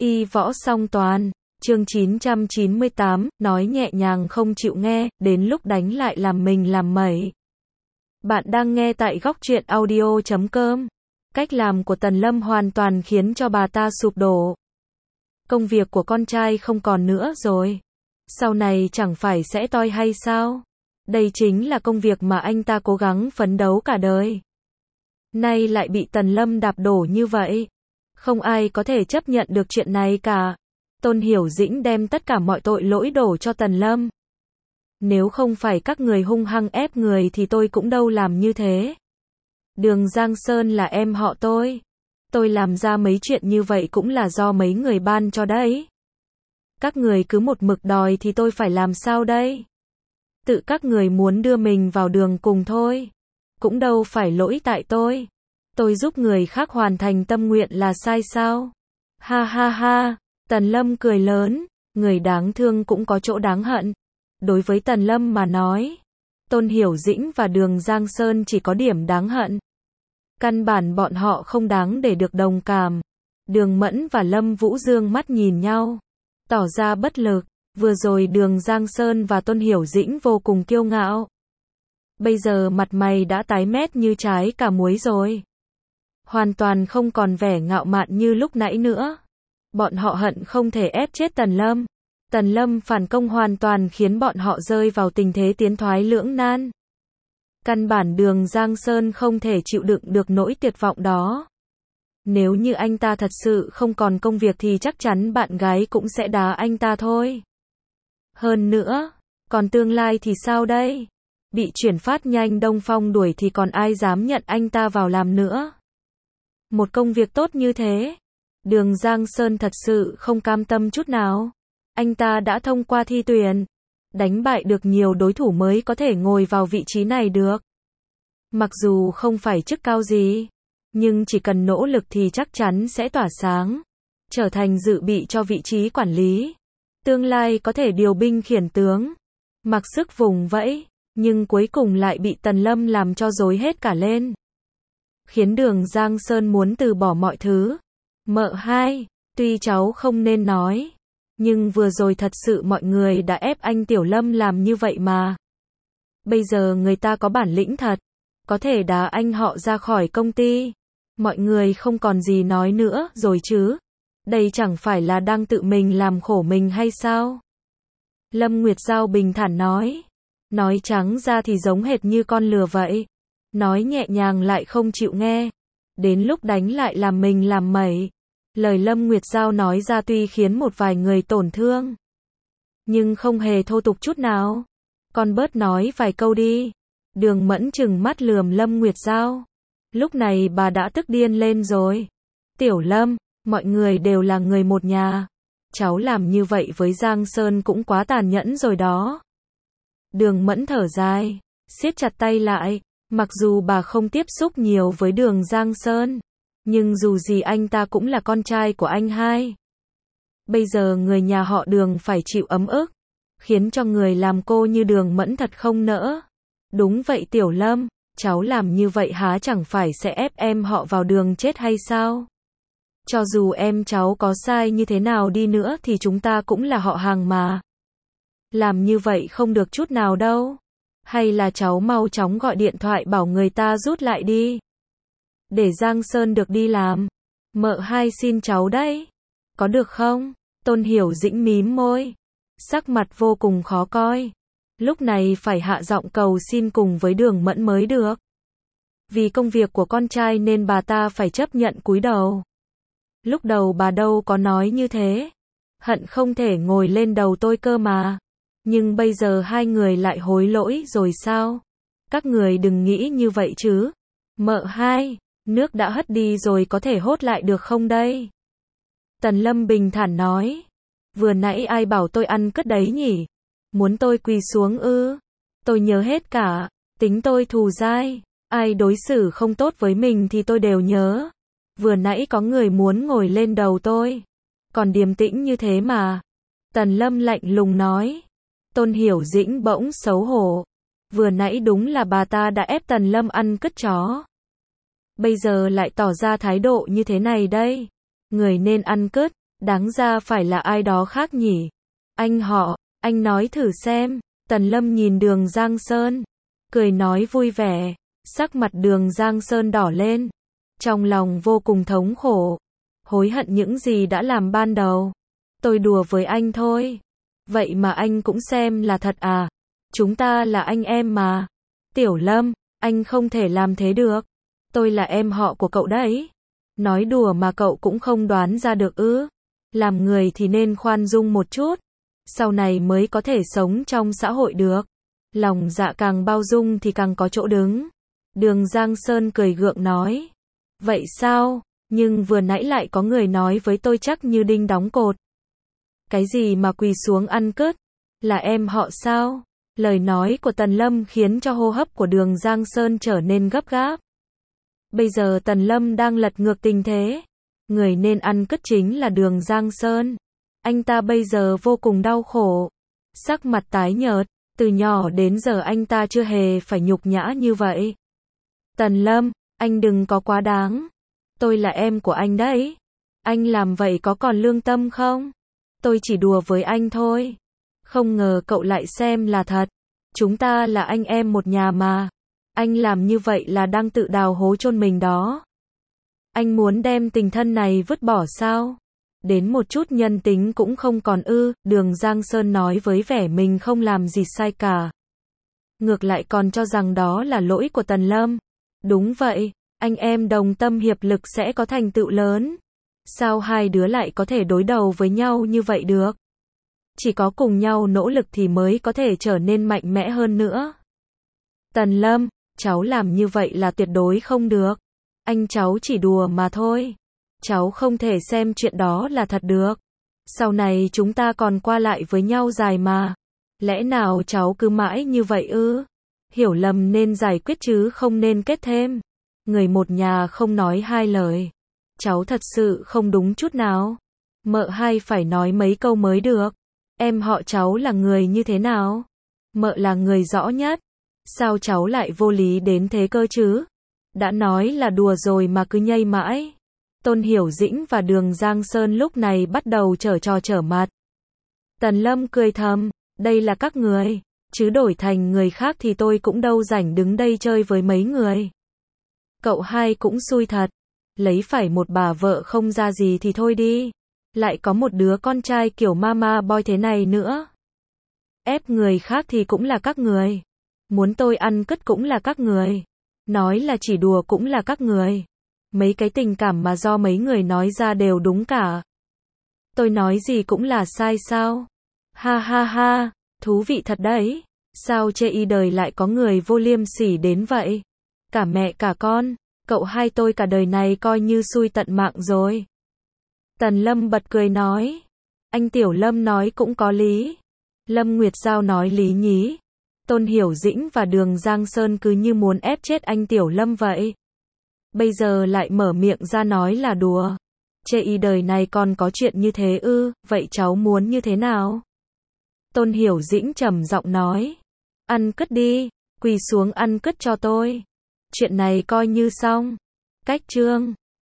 Y võ song toàn, chương 998, nói nhẹ nhàng không chịu nghe, đến lúc đánh lại làm mình làm mẩy. Bạn đang nghe tại góc truyện audio.com. Cách làm của Tần Lâm hoàn toàn khiến cho bà ta sụp đổ. Công việc của con trai không còn nữa rồi. Sau này chẳng phải sẽ toi hay sao? Đây chính là công việc mà anh ta cố gắng phấn đấu cả đời. Nay lại bị Tần Lâm đạp đổ như vậy. Không ai có thể chấp nhận được chuyện này cả. Tôn Hiểu Dĩnh đem tất cả mọi tội lỗi đổ cho Tần Lâm. Nếu không phải các người hung hăng ép người thì tôi cũng đâu làm như thế. Đường Giang Sơn là em họ tôi. Tôi làm ra mấy chuyện như vậy cũng là do mấy người ban cho đấy. Các người cứ một mực đòi thì tôi phải làm sao đây? Tự các người muốn đưa mình vào đường cùng thôi. Cũng đâu phải lỗi tại tôi. Tôi giúp người khác hoàn thành tâm nguyện là sai sao? Ha ha ha, Tần Lâm cười lớn, người đáng thương cũng có chỗ đáng hận. Đối với Tần Lâm mà nói, Tôn Hiểu Dĩnh và Đường Giang Sơn chỉ có điểm đáng hận. Căn bản bọn họ không đáng để được đồng cảm. Đường Mẫn và Lâm Vũ Dương mắt nhìn nhau, tỏ ra bất lực. Vừa rồi Đường Giang Sơn và Tôn Hiểu Dĩnh vô cùng kiêu ngạo. Bây giờ mặt mày đã tái mét như trái cà muối rồi. Hoàn toàn không còn vẻ ngạo mạn như lúc nãy nữa. Bọn họ hận không thể ép chết Tần Lâm. Tần Lâm phản công hoàn toàn khiến bọn họ rơi vào tình thế tiến thoái lưỡng nan. Căn bản Đường Giang Sơn không thể chịu đựng được nỗi tuyệt vọng đó. Nếu như anh ta thật sự không còn công việc thì chắc chắn bạn gái cũng sẽ đá anh ta thôi. Hơn nữa, còn tương lai thì sao đây? Bị chuyển phát nhanh Đông Phong đuổi thì còn ai dám nhận anh ta vào làm nữa? Một công việc tốt như thế, Đường Giang Sơn thật sự không cam tâm chút nào. Anh ta đã thông qua thi tuyển, đánh bại được nhiều đối thủ mới có thể ngồi vào vị trí này được. Mặc dù không phải chức cao gì, nhưng chỉ cần nỗ lực thì chắc chắn sẽ tỏa sáng, trở thành dự bị cho vị trí quản lý. Tương lai có thể điều binh khiển tướng, mặc sức vùng vẫy, nhưng cuối cùng lại bị Tần Lâm làm cho rối hết cả lên. Khiến Đường Giang Sơn muốn từ bỏ mọi thứ. Mợ hai, tuy cháu không nên nói, nhưng vừa rồi thật sự mọi người đã ép anh Tiểu Lâm làm như vậy mà. Bây giờ người ta có bản lĩnh thật, có thể đá anh họ ra khỏi công ty. Mọi người không còn gì nói nữa rồi chứ. Đây chẳng phải là đang tự mình làm khổ mình hay sao? Lâm Nguyệt Giao bình thản nói. Nói trắng ra thì giống hệt như con lừa vậy. Nói nhẹ nhàng lại không chịu nghe. Đến lúc đánh lại làm mình làm mẩy. Lời Lâm Nguyệt Giao nói ra tuy khiến một vài người tổn thương, nhưng không hề thô tục chút nào. Con bớt nói vài câu đi. Đường Mẫn trừng mắt lườm Lâm Nguyệt Giao. Lúc này bà đã tức điên lên rồi. Tiểu Lâm, mọi người đều là người một nhà. Cháu làm như vậy với Giang Sơn cũng quá tàn nhẫn rồi đó. Đường Mẫn thở dài, siết chặt tay lại. Mặc dù bà không tiếp xúc nhiều với Đường Giang Sơn, nhưng dù gì anh ta cũng là con trai của anh hai. Bây giờ người nhà họ Đường phải chịu ấm ức, khiến cho người làm cô như Đường Mẫn thật không nỡ. Đúng vậy Tiểu Lâm, cháu làm như vậy há chẳng phải sẽ ép em họ vào đường chết hay sao? Cho dù em cháu có sai như thế nào đi nữa thì chúng ta cũng là họ hàng mà. Làm như vậy không được chút nào đâu. Hay là cháu mau chóng gọi điện thoại bảo người ta rút lại đi, để Giang Sơn được đi làm. Mợ hai xin cháu đấy. Có được không? Tôn Hiểu Dĩnh mím môi, sắc mặt vô cùng khó coi. Lúc này phải hạ giọng cầu xin cùng với Đường Mẫn mới được. Vì công việc của con trai nên bà ta phải chấp nhận cúi đầu. Lúc đầu bà đâu có nói như thế. Hận không thể ngồi lên đầu tôi cơ mà. Nhưng bây giờ hai người lại hối lỗi rồi sao? Các người đừng nghĩ như vậy chứ. Mợ hai, nước đã hất đi rồi có thể hốt lại được không đây? Tần Lâm bình thản nói. Vừa nãy ai bảo tôi ăn cất đấy nhỉ? Muốn tôi quỳ xuống ư? Tôi nhớ hết cả. Tính tôi thù dai. Ai đối xử không tốt với mình thì tôi đều nhớ. Vừa nãy có người muốn ngồi lên đầu tôi. Còn điềm tĩnh như thế mà. Tần Lâm lạnh lùng nói. Tôn Hiểu Dĩnh bỗng xấu hổ. Vừa nãy đúng là bà ta đã ép Tần Lâm ăn cứt chó. Bây giờ lại tỏ ra thái độ như thế này đây. Người nên ăn cứt, Đáng ra phải là ai đó khác nhỉ? Anh họ, anh nói thử xem. Tần Lâm nhìn Đường Giang Sơn, cười nói vui vẻ. Sắc mặt Đường Giang Sơn đỏ lên, trong lòng vô cùng thống khổ, hối hận những gì đã làm ban đầu. Tôi đùa với anh thôi. Vậy mà anh cũng xem là thật à? Chúng ta là anh em mà. Tiểu Lâm, anh không thể làm thế được. Tôi là em họ của cậu đấy. Nói đùa mà cậu cũng không đoán ra được ư? Làm người thì nên khoan dung một chút, sau này mới có thể sống trong xã hội được. Lòng dạ càng bao dung thì càng có chỗ đứng. Đường Giang Sơn cười gượng nói. Vậy sao? Nhưng vừa nãy lại có người nói với tôi chắc như đinh đóng cột. Cái gì mà quỳ xuống ăn cứt? Là em họ sao? Lời nói của Tần Lâm khiến cho hô hấp của Đường Giang Sơn trở nên gấp gáp. Bây giờ Tần Lâm đang lật ngược tình thế. Người nên ăn cứt chính là Đường Giang Sơn. Anh ta bây giờ vô cùng đau khổ, sắc mặt tái nhợt, từ nhỏ đến giờ anh ta chưa hề phải nhục nhã như vậy. Tần Lâm, anh đừng có quá đáng. Tôi là em của anh đấy. Anh làm vậy có còn lương tâm không? Tôi chỉ đùa với anh thôi. Không ngờ cậu lại xem là thật. Chúng ta là anh em một nhà mà. Anh làm như vậy là đang tự đào hố chôn mình đó. Anh muốn đem tình thân này vứt bỏ sao? Đến một chút nhân tính cũng không còn ư? Đường Giang Sơn nói với vẻ mình không làm gì sai cả. Ngược lại còn cho rằng đó là lỗi của Tần Lâm. Đúng vậy, anh em đồng tâm hiệp lực sẽ có thành tựu lớn. Sao hai đứa lại có thể đối đầu với nhau như vậy được? Chỉ có cùng nhau nỗ lực thì mới có thể trở nên mạnh mẽ hơn nữa. Tần Lâm, cháu làm như vậy là tuyệt đối không được. Anh cháu chỉ đùa mà thôi. Cháu không thể xem chuyện đó là thật được. Sau này chúng ta còn qua lại với nhau dài mà. Lẽ nào cháu cứ mãi như vậy ư? Hiểu lầm nên giải quyết chứ không nên kết thêm. Người một nhà không nói hai lời. Cháu thật sự không đúng chút nào. Mợ hai phải nói mấy câu mới được. Em họ cháu là người như thế nào? Mợ là người rõ nhất. Sao cháu lại vô lý đến thế cơ chứ? Đã nói là đùa rồi mà cứ nhây mãi. Tôn Hiểu Dĩnh và Đường Giang Sơn lúc này bắt đầu trở trò trở mặt. Tần Lâm cười thầm, đây là các người, chứ đổi thành người khác thì tôi cũng đâu rảnh đứng đây chơi với mấy người. Cậu hai cũng xui thật, lấy phải một bà vợ không ra gì thì thôi đi, lại có một đứa con trai kiểu mama boy thế này nữa. Ép người khác thì cũng là các người, muốn tôi ăn cứt cũng là các người, nói là chỉ đùa cũng là các người. Mấy cái tình cảm mà do mấy người nói ra đều đúng cả. Tôi nói gì cũng là sai sao? Ha ha ha, thú vị thật đấy. Sao chê y đời lại có người vô liêm sỉ đến vậy? Cả mẹ cả con, cậu hai tôi cả đời này coi như xui tận mạng rồi. Tần Lâm bật cười nói. Anh Tiểu Lâm nói cũng có lý. Lâm Nguyệt Giao nói lý nhí. Tôn Hiểu Dĩnh và Đường Giang Sơn cứ như muốn ép chết anh Tiểu Lâm vậy. Bây giờ lại mở miệng ra nói là đùa. Chê y đời này còn có chuyện như thế ư? Vậy cháu muốn như thế nào? Tôn Hiểu Dĩnh trầm giọng nói. Ăn cứt đi, quỳ xuống ăn cứt cho tôi. Chuyện này coi như xong. Cách chương